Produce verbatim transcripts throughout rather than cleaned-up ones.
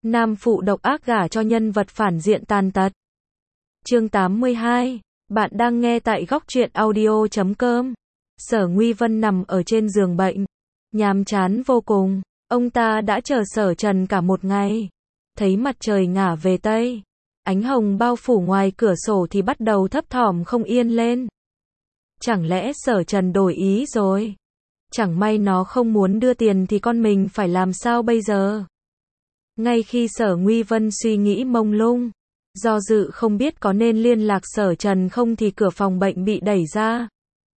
Nam phụ độc ác gả cho nhân vật phản diện tàn tật. Chương tám mươi hai. Bạn đang nghe tại góc truyện audio chấm com. Sở Nguy Vân nằm ở trên giường bệnh, nhàm chán vô cùng. Ông ta đã chờ Sở Trần cả một ngày. Thấy mặt trời ngả về tây, ánh hồng bao phủ ngoài cửa sổ thì bắt đầu thấp thỏm không yên lên. Chẳng lẽ Sở Trần đổi ý rồi? Chẳng may nó không muốn đưa tiền thì con mình phải làm sao bây giờ? Ngay khi Sở Nguy Vân suy nghĩ mông lung, do dự không biết có nên liên lạc Sở Trần không thì cửa phòng bệnh bị đẩy ra.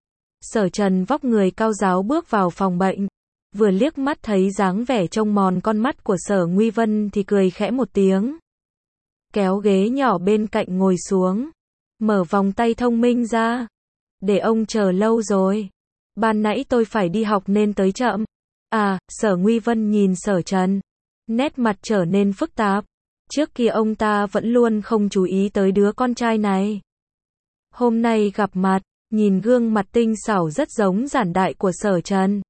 Sở Trần vóc người cao ráo bước vào phòng bệnh, vừa liếc mắt thấy dáng vẻ trông mòn con mắt của Sở Nguy Vân thì cười khẽ một tiếng. Kéo ghế nhỏ bên cạnh ngồi xuống, mở vòng tay thông minh ra. Để ông chờ lâu rồi. Ban nãy tôi phải đi học nên tới chậm. À, Sở Nguy Vân nhìn Sở Trần, nét mặt trở nên phức tạp. Trước kia ông ta vẫn luôn không chú ý tới đứa con trai này. Hôm nay gặp mặt, nhìn gương mặt tinh xảo rất giống giản đại của Sở Trần.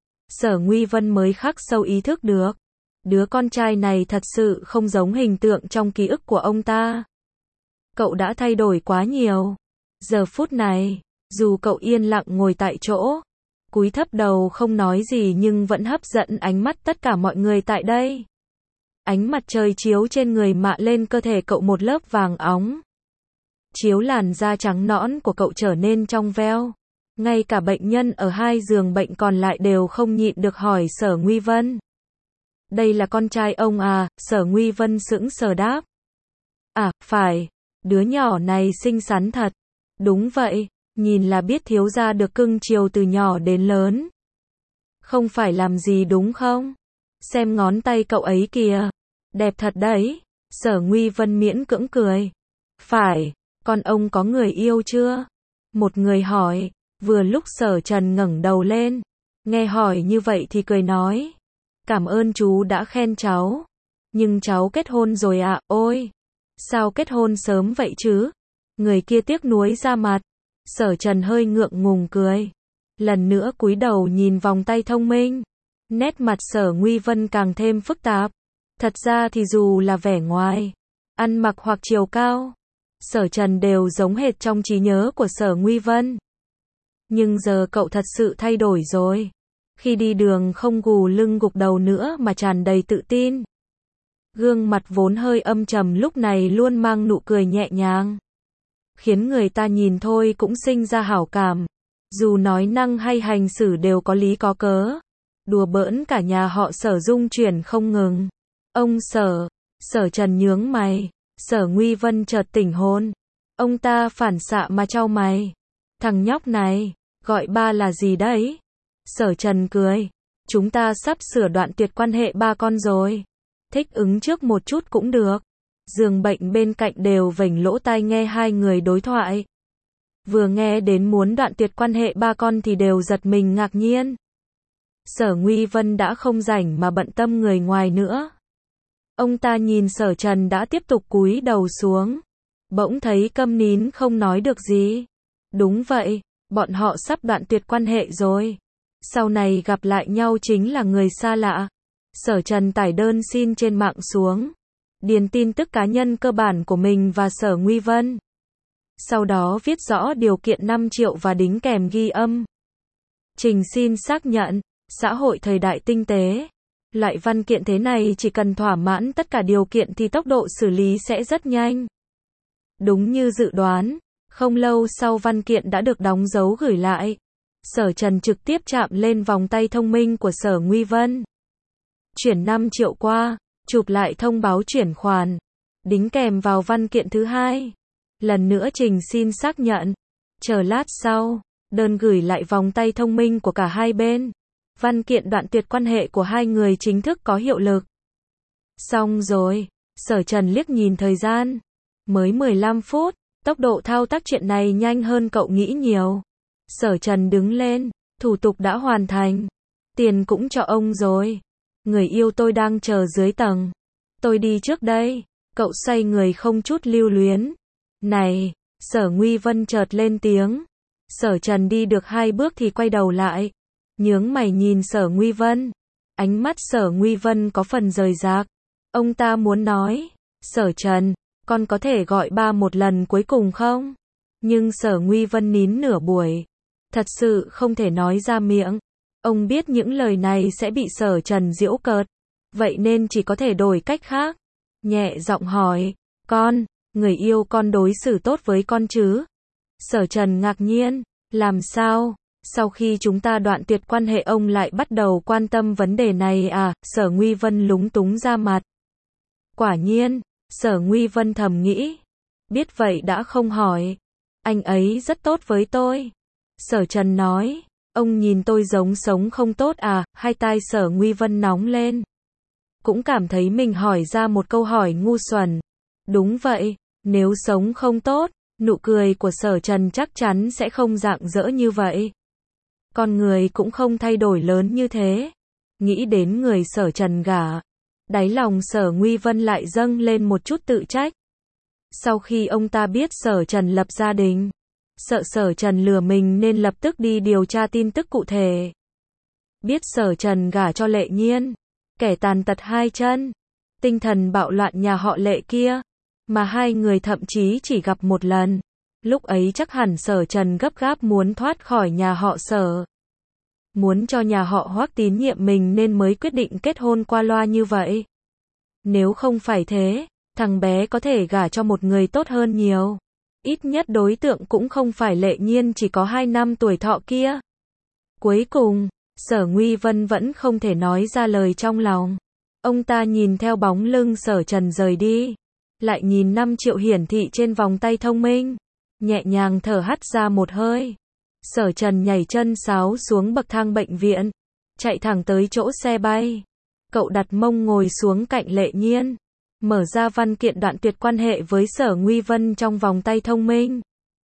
Sở Nguy Vân mới khắc sâu ý thức được, đứa con trai này thật sự không giống hình tượng trong ký ức của ông ta. Cậu đã thay đổi quá nhiều. Giờ phút này, dù cậu yên lặng ngồi tại chỗ, cúi thấp đầu không nói gì nhưng vẫn hấp dẫn ánh mắt tất cả mọi người tại đây. Ánh mặt trời chiếu trên người mạ lên cơ thể cậu một lớp vàng óng, chiếu làn da trắng nõn của cậu trở nên trong veo. Ngay cả bệnh nhân ở hai giường bệnh còn lại đều không nhịn được hỏi Sở Nguy Vân. Đây là con trai ông à? Sở Nguy Vân sững sờ đáp. À, phải, đứa nhỏ này xinh xắn thật. Đúng vậy, nhìn là biết thiếu gia được cưng chiều từ nhỏ đến lớn. Không phải làm gì đúng không? Xem ngón tay cậu ấy kìa, đẹp thật đấy. Sở Nguy Vân miễn cưỡng cười. Phải, con ông có người yêu chưa? Một người hỏi. Vừa lúc Sở Trần ngẩng đầu lên, nghe hỏi như vậy thì cười nói. Cảm ơn chú đã khen cháu. Nhưng cháu kết hôn rồi ạ. À? Ôi, sao kết hôn sớm vậy chứ? Người kia tiếc nuối ra mặt. Sở Trần hơi ngượng ngùng cười. Lần nữa cúi đầu nhìn vòng tay thông minh. Nét mặt Sở Nguy Vân càng thêm phức tạp. Thật ra thì dù là vẻ ngoài, ăn mặc hoặc chiều cao, Sở Trần đều giống hệt trong trí nhớ của Sở Nguy Vân. Nhưng giờ cậu thật sự thay đổi rồi. Khi đi đường không gù lưng gục đầu nữa mà tràn đầy tự tin. Gương mặt vốn hơi âm trầm lúc này luôn mang nụ cười nhẹ nhàng, khiến người ta nhìn thôi cũng sinh ra hảo cảm. Dù nói năng hay hành xử đều có lý có cớ. Đùa bỡn cả nhà họ Sở dung chuyển không ngừng. Ông Sở, Sở Trần nhướng mày. Sở Nguy Vân chợt tỉnh hồn. Ông ta phản xạ mà chau mày. Thằng nhóc này, gọi ba là gì đấy? Sở Trần cười. Chúng ta sắp sửa đoạn tuyệt quan hệ ba con rồi. Thích ứng trước một chút cũng được. Giường bệnh bên cạnh đều vểnh lỗ tai nghe hai người đối thoại. Vừa nghe đến muốn đoạn tuyệt quan hệ ba con thì đều giật mình ngạc nhiên. Sở Nguy Vân đã không rảnh mà bận tâm người ngoài nữa. Ông ta nhìn Sở Trần đã tiếp tục cúi đầu xuống. Bỗng thấy câm nín không nói được gì. Đúng vậy, bọn họ sắp đoạn tuyệt quan hệ rồi. Sau này gặp lại nhau chính là người xa lạ. Sở Trần tải đơn xin trên mạng xuống, điền tin tức cá nhân cơ bản của mình và Sở Nguy Vân. Sau đó viết rõ điều kiện năm triệu và đính kèm ghi âm. Trình xin xác nhận, xã hội thời đại tinh tế. Loại văn kiện thế này chỉ cần thỏa mãn tất cả điều kiện thì tốc độ xử lý sẽ rất nhanh. Đúng như dự đoán, không lâu sau văn kiện đã được đóng dấu gửi lại. Sở Trần trực tiếp chạm lên vòng tay thông minh của Sở Nguy Vân. Chuyển năm triệu qua, chụp lại thông báo chuyển khoản, đính kèm vào văn kiện thứ hai. Lần nữa trình xin xác nhận. Chờ lát sau, đơn gửi lại vòng tay thông minh của cả hai bên. Văn kiện đoạn tuyệt quan hệ của hai người chính thức có hiệu lực. Xong rồi, Sở Trần liếc nhìn thời gian. Mới mười lăm phút, tốc độ thao tác chuyện này nhanh hơn cậu nghĩ nhiều. Sở Trần đứng lên, thủ tục đã hoàn thành. Tiền cũng cho ông rồi. Người yêu tôi đang chờ dưới tầng. Tôi đi trước đây. Cậu xoay người không chút lưu luyến. Này, Sở Nguy Vân chợt lên tiếng. Sở Trần đi được hai bước thì quay đầu lại. Nhướng mày nhìn Sở Nguy Vân. Ánh mắt Sở Nguy Vân có phần rời rạc. Ông ta muốn nói, Sở Trần, con có thể gọi ba một lần cuối cùng không? Nhưng Sở Nguy Vân nín nửa buổi. Thật sự không thể nói ra miệng. Ông biết những lời này sẽ bị Sở Trần giễu cợt. Vậy nên chỉ có thể đổi cách khác. Nhẹ giọng hỏi, con, người yêu con đối xử tốt với con chứ? Sở Trần ngạc nhiên, làm sao? Sau khi chúng ta đoạn tuyệt quan hệ ông lại bắt đầu quan tâm vấn đề này à? Sở Nguy Vân lúng túng ra mặt. Quả nhiên, Sở Nguy Vân thầm nghĩ. Biết vậy đã không hỏi. Anh ấy rất tốt với tôi. Sở Trần nói, ông nhìn tôi giống sống không tốt à? Hai tai Sở Nguy Vân nóng lên. Cũng cảm thấy mình hỏi ra một câu hỏi ngu xuẩn. Đúng vậy, nếu sống không tốt, nụ cười của Sở Trần chắc chắn sẽ không rạng rỡ như vậy. Con người cũng không thay đổi lớn như thế. Nghĩ đến người Sở Trần gả, đáy lòng Sở Nguy Vân lại dâng lên một chút tự trách. Sau khi ông ta biết Sở Trần lập gia đình, sợ Sở Trần lừa mình nên lập tức đi điều tra tin tức cụ thể. Biết Sở Trần gả cho Lệ Nhiên, kẻ tàn tật hai chân, tinh thần bạo loạn nhà họ Lệ kia, mà hai người thậm chí chỉ gặp một lần. Lúc ấy chắc hẳn Sở Trần gấp gáp muốn thoát khỏi nhà họ Sở. Muốn cho nhà họ Hoắc tín nhiệm mình nên mới quyết định kết hôn qua loa như vậy. Nếu không phải thế, thằng bé có thể gả cho một người tốt hơn nhiều. Ít nhất đối tượng cũng không phải Lệ Nhiên chỉ có hai năm tuổi thọ kia. Cuối cùng, Sở Nguy Vân vẫn không thể nói ra lời trong lòng. Ông ta nhìn theo bóng lưng Sở Trần rời đi. Lại nhìn năm triệu hiển thị trên vòng tay thông minh. Nhẹ nhàng thở hắt ra một hơi. Sở Trần nhảy chân sáo xuống bậc thang bệnh viện. Chạy thẳng tới chỗ xe bay. Cậu đặt mông ngồi xuống cạnh Lệ Nhiên. Mở ra văn kiện đoạn tuyệt quan hệ với Sở Nguy Vân trong vòng tay thông minh.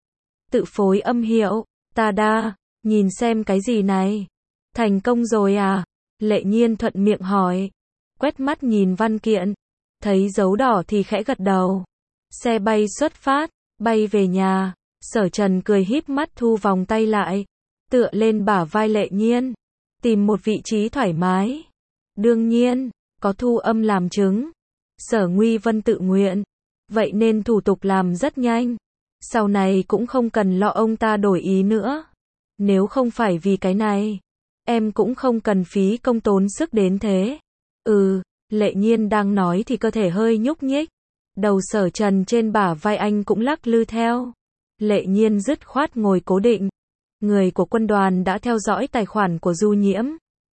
Tự phối âm hiệu. Ta đa, nhìn xem cái gì này. Thành công rồi à? Lệ Nhiên thuận miệng hỏi. Quét mắt nhìn văn kiện. Thấy dấu đỏ thì khẽ gật đầu. Xe bay xuất phát, bay về nhà. Sở Trần cười híp mắt thu vòng tay lại. Tựa lên bả vai Lệ Nhiên. Tìm một vị trí thoải mái. Đương nhiên, có thu âm làm chứng. Sở Nguy Vân tự nguyện. Vậy nên thủ tục làm rất nhanh. Sau này cũng không cần lo ông ta đổi ý nữa. Nếu không phải vì cái này, em cũng không cần phí công tốn sức đến thế. Ừ, Lệ Nhiên đang nói thì cơ thể hơi nhúc nhích. Đầu Sở Trần trên bả vai anh cũng lắc lư theo. Lệ Nhiên dứt khoát ngồi cố định. Người của quân đoàn đã theo dõi tài khoản của Du Nhiễm.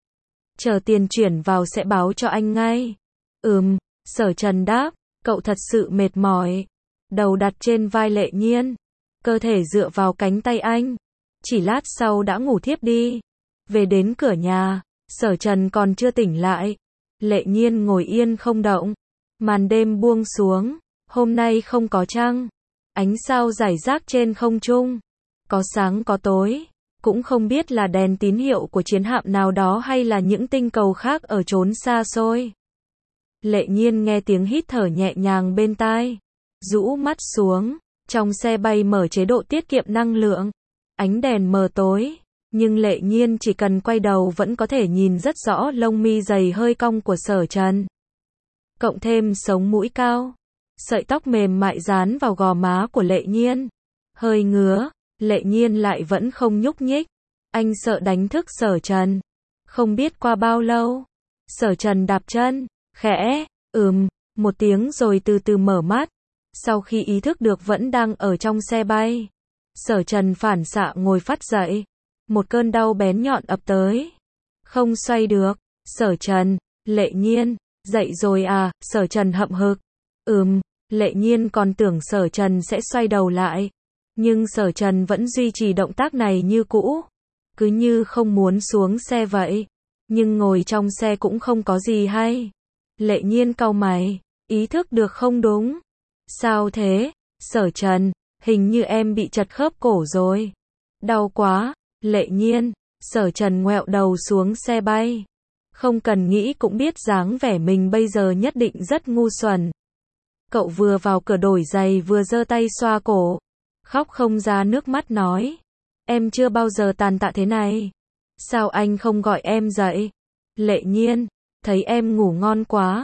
Chờ tiền chuyển vào sẽ báo cho anh ngay. Ừm, Sở Trần đáp, cậu thật sự mệt mỏi. Đầu đặt trên vai Lệ Nhiên. Cơ thể dựa vào cánh tay anh. Chỉ lát sau đã ngủ thiếp đi. Về đến cửa nhà, Sở Trần còn chưa tỉnh lại. Lệ Nhiên ngồi yên không động. Màn đêm buông xuống. Hôm nay không có trăng. Ánh sao rải rác trên không trung. Có sáng có tối. Cũng không biết là đèn tín hiệu của chiến hạm nào đó hay là những tinh cầu khác ở chốn xa xôi. Lệ Nhiên nghe tiếng hít thở nhẹ nhàng bên tai. Rũ mắt xuống. Trong xe bay mở chế độ tiết kiệm năng lượng. Ánh đèn mờ tối. Nhưng Lệ Nhiên chỉ cần quay đầu vẫn có thể nhìn rất rõ lông mi dày hơi cong của Sở Trần. Cộng thêm sống mũi cao. Sợi tóc mềm mại dán vào gò má của Lệ Nhiên. Hơi ngứa. Lệ Nhiên lại vẫn không nhúc nhích. Anh sợ đánh thức Sở Trần. Không biết qua bao lâu. Sở Trần đạp chân. Khẽ. Ừm. Một tiếng rồi từ từ mở mắt. Sau khi ý thức được vẫn đang ở trong xe bay. Sở Trần phản xạ ngồi phắt dậy. Một cơn đau bén nhọn ập tới. Không xoay được. Sở Trần. Lệ Nhiên. Dậy rồi à? Sở Trần hậm hực. Ừm. Lệ Nhiên còn tưởng Sở Trần sẽ xoay đầu lại. Nhưng Sở Trần vẫn duy trì động tác này như cũ. Cứ như không muốn xuống xe vậy. Nhưng ngồi trong xe cũng không có gì hay. Lệ Nhiên cau mày. Ý thức được không đúng. Sao thế? Sở Trần. Hình như em bị trật khớp cổ rồi. Đau quá. Lệ Nhiên. Sở Trần ngoẹo đầu xuống xe bay. Không cần nghĩ cũng biết dáng vẻ mình bây giờ nhất định rất ngu xuẩn. Cậu vừa vào cửa đổi giày vừa giơ tay xoa cổ. Khóc không ra nước mắt nói. Em chưa bao giờ tàn tạ thế này. Sao anh không gọi em dậy? Lệ Nhiên. Thấy em ngủ ngon quá.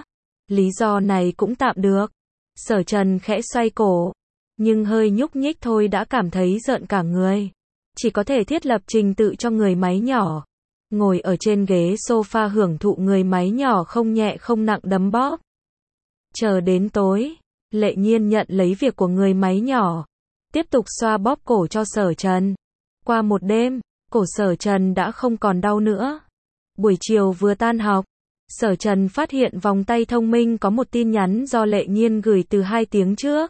Lý do này cũng tạm được. Sở Trần khẽ xoay cổ, nhưng hơi nhúc nhích thôi đã cảm thấy rợn cả người. Chỉ có thể thiết lập trình tự cho người máy nhỏ. Ngồi ở trên ghế sofa hưởng thụ người máy nhỏ không nhẹ không nặng đấm bóp. Chờ đến tối, Lệ Nhiên nhận lấy việc của người máy nhỏ. Tiếp tục xoa bóp cổ cho Sở Trần. Qua một đêm, cổ Sở Trần đã không còn đau nữa. Buổi chiều vừa tan học, Sở Trần phát hiện vòng tay thông minh có một tin nhắn do Lệ Nhiên gửi từ hai tiếng trước.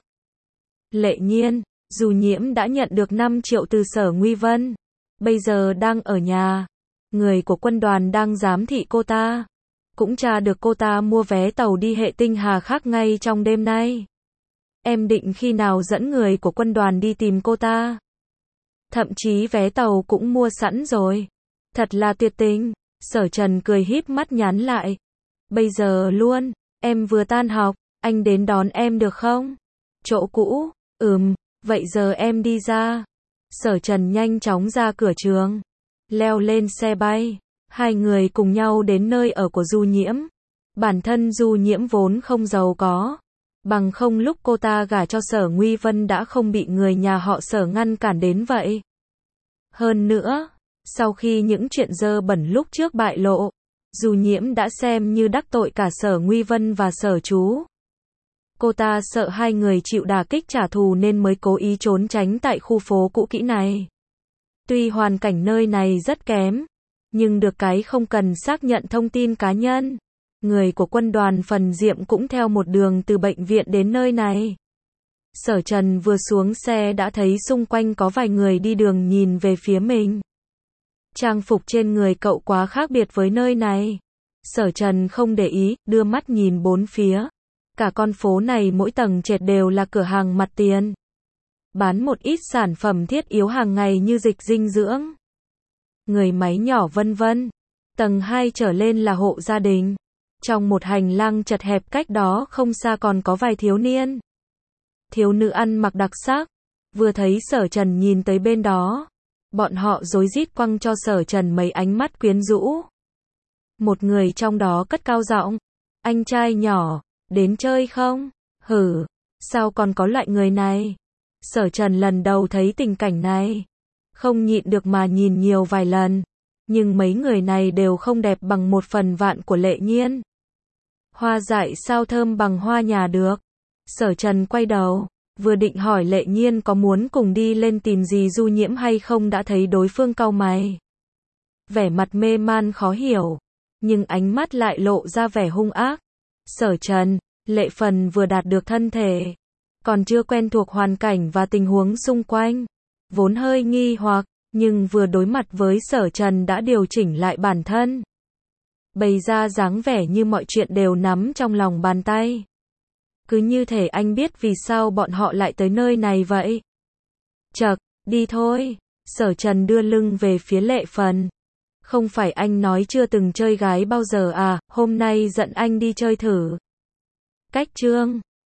Lệ Nhiên, Du Nhiễm đã nhận được năm triệu từ Sở Nguy Vân. Bây giờ đang ở nhà. Người của quân đoàn đang giám thị cô ta. Cũng tra được cô ta mua vé tàu đi hệ tinh hà khác ngay trong đêm nay. Em định khi nào dẫn người của quân đoàn đi tìm cô ta? Thậm chí vé tàu cũng mua sẵn rồi. Thật là tuyệt tình. Sở Trần cười híp mắt nhắn lại. Bây giờ luôn, em vừa tan học, anh đến đón em được không? Chỗ cũ, ừm, vậy giờ em đi ra. Sở Trần nhanh chóng ra cửa trường, leo lên xe bay. Hai người cùng nhau đến nơi ở của Du Nhiễm. Bản thân Du Nhiễm vốn không giàu có. Bằng không lúc cô ta gả cho Sở Nguy Vân đã không bị người nhà họ Sở ngăn cản đến vậy. Hơn nữa, sau khi những chuyện dơ bẩn lúc trước bại lộ, Du Nhiễm đã xem như đắc tội cả Sở Nguy Vân và Sở Chú. Cô ta sợ hai người chịu đả kích trả thù nên mới cố ý trốn tránh tại khu phố cũ kỹ này. Tuy hoàn cảnh nơi này rất kém, nhưng được cái không cần xác nhận thông tin cá nhân. Người của quân đoàn Phần Diệm cũng theo một đường từ bệnh viện đến nơi này. Sở Trần vừa xuống xe đã thấy xung quanh có vài người đi đường nhìn về phía mình. Trang phục trên người cậu quá khác biệt với nơi này. Sở Trần không để ý, đưa mắt nhìn bốn phía. Cả con phố này mỗi tầng trệt đều là cửa hàng mặt tiền. Bán một ít sản phẩm thiết yếu hàng ngày như dịch dinh dưỡng, người máy nhỏ vân vân. Tầng hai trở lên là hộ gia đình. Trong một hành lang chật hẹp cách đó không xa còn có vài thiếu niên. Thiếu nữ ăn mặc đặc sắc. Vừa thấy Sở Trần nhìn tới bên đó, bọn họ rối rít quăng cho Sở Trần mấy ánh mắt quyến rũ. Một người trong đó cất cao giọng, anh trai nhỏ, đến chơi không? Hử, sao còn có loại người này? Sở Trần lần đầu thấy tình cảnh này, không nhịn được mà nhìn nhiều vài lần. Nhưng mấy người này đều không đẹp bằng một phần vạn của Lệ Nhiên. Hoa dại sao thơm bằng hoa nhà được? Sở Trần quay đầu, vừa định hỏi Lệ Nhiên có muốn cùng đi lên tìm gì Du Nhiễm hay không đã thấy đối phương cau mày. Vẻ mặt mê man khó hiểu, nhưng ánh mắt lại lộ ra vẻ hung ác. Sở Trần, Lệ Phần vừa đạt được thân thể, còn chưa quen thuộc hoàn cảnh và tình huống xung quanh. Vốn hơi nghi hoặc, nhưng vừa đối mặt với Sở Trần đã điều chỉnh lại bản thân. Bày ra dáng vẻ như mọi chuyện đều nắm trong lòng bàn tay. Cứ như thể anh biết vì sao bọn họ lại tới nơi này vậy. Chậc, đi thôi. Sở Trần đưa lưng về phía Lệ Phần. Không phải anh nói chưa từng chơi gái bao giờ à, hôm nay dẫn anh đi chơi thử. Cách chương